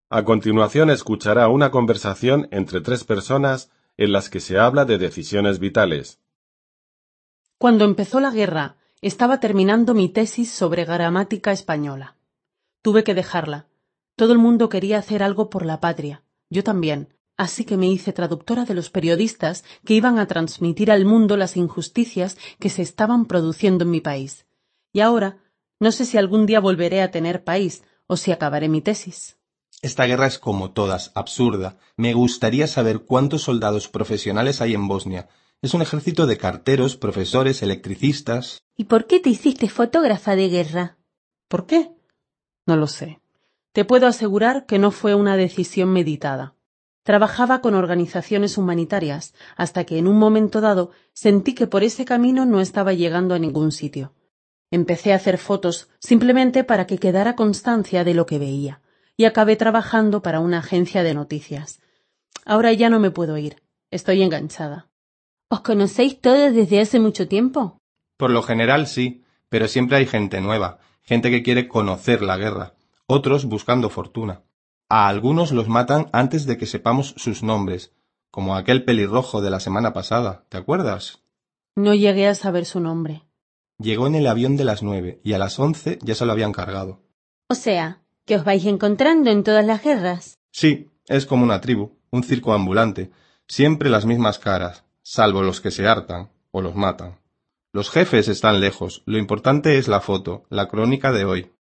A continuación escuchará una conversación entre tres personas en las que se habla de decisiones vitales. Cuando empezó la guerra, estaba terminando mi tesis sobre gramática española. Tuve que dejarla. Todo el mundo quería hacer algo por la patria. Yo también. Así que me hice traductora de los periodistas que iban a transmitir al mundo las injusticias que se estaban produciendo en mi país. Y ahora, no sé si algún día volveré a tener país o si acabaré mi tesis. Esta guerra es como todas, absurda. Me gustaría saber cuántos soldados profesionales hay en Bosnia. Es un ejército de carteros, profesores, electricistas. ¿Y por qué te hiciste fotógrafa de guerra? ¿Por qué? No lo sé. Te puedo asegurar que no fue una decisión meditada. Trabajaba con organizaciones humanitarias hasta que en un momento dado sentí que por ese camino no estaba llegando a ningún sitio. Empecé a hacer fotos simplemente para que quedara constancia de lo que veía y acabé trabajando para una agencia de noticias. Ahora ya no me puedo ir. Estoy enganchada. ¿Os conocéis todos desde hace mucho tiempo? Por lo general sí, pero siempre hay gente nueva, gente que quiere conocer la guerra, otros buscando fortuna. A algunos los matan antes de que sepamos sus nombres, como aquel pelirrojo de la semana pasada, ¿te acuerdas? No llegué a saber su nombre. Llegó en el avión de las 9 y a las 11 ya se lo habían cargado. O sea, que os vais encontrando en todas las guerras. Sí, es como una tribu, un circo ambulante, siempre las mismas caras, salvo los que se hartan o los matan. Los jefes están lejos, lo importante es la foto, la crónica de hoy.